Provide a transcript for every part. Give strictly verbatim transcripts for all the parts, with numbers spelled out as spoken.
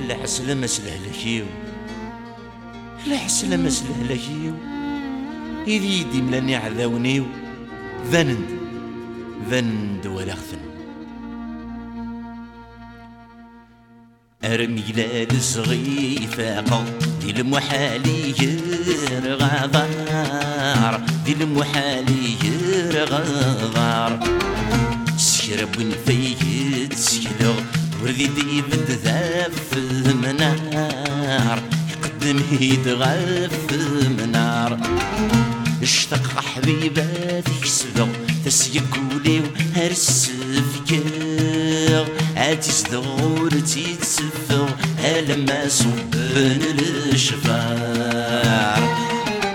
العسلمة سلهلكيو العسلمة سلهلكيو إذ يدي ملاني عذاونيو ذنند ذنند ولا غثن أرميلاد صغيفة دي المحالي يرغضار دي المحالي يرغضار سكرب ونفيد سكلو وردي دي بتذاف منار يقدم يدغف منار اشتق حبيباتك سدو تسيقولي وهرس فكاغ عاتي صدور تيتسفغ هلما صبن الشفار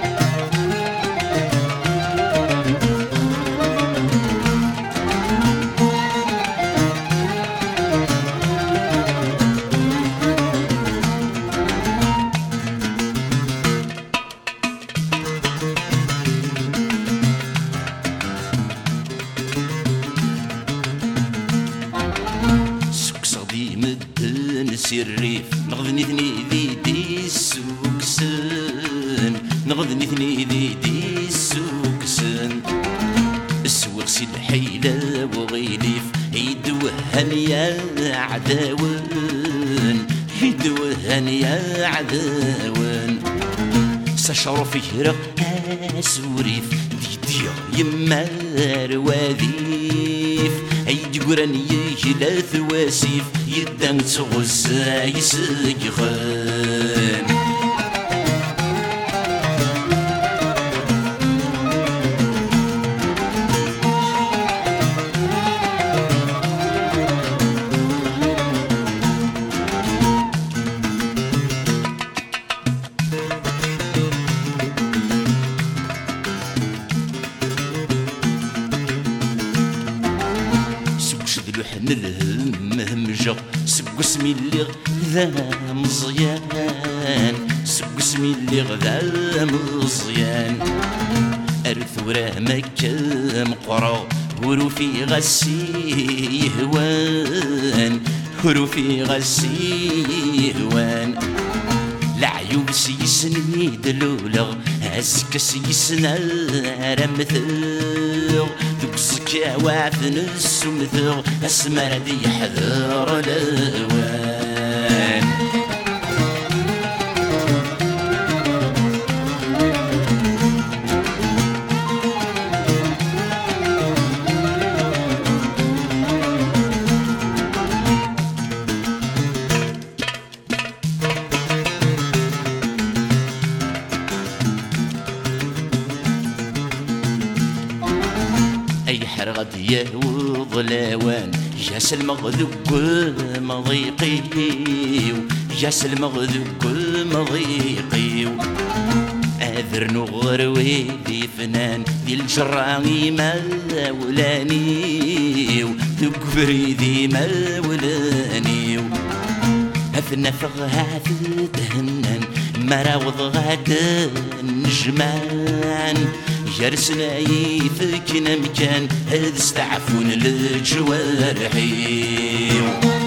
الريف نغذني ثني ذي دي السوكسن نغذني ثني ذي دي السوكسن السوق سي الحيلة وغيليف يدوهن يا عداون يدوهن يا عداون سشعر فكرة سوريف دي دي يمار وذيف أيدي قراني يجلا ثواسيف يدان تغزا يسجخان لحن الهم همجة سب اسمي اللي غذا مزيان سب اسمي اللي غذا مزيان أرثورة مكة مقرى هروفي غسي هوان هروفي غسي هوان العيوب سيسني دلولغ هزك سيسنا رمثلغ ذوك الزكا وعثن السمثغ اسمر دي حذر الأوان أي حرغة يا وظلاوان جاس المغذوق مضيقي جاس المغذوق مضيقي أذر نغر ويدي فنان دي الجراني ما ولاني تكبري ذي ما ولاني هثنا فغها تهنن مراوض غادا نجمان جرسنا يفكنا مكان هذا استعفون للجوارحي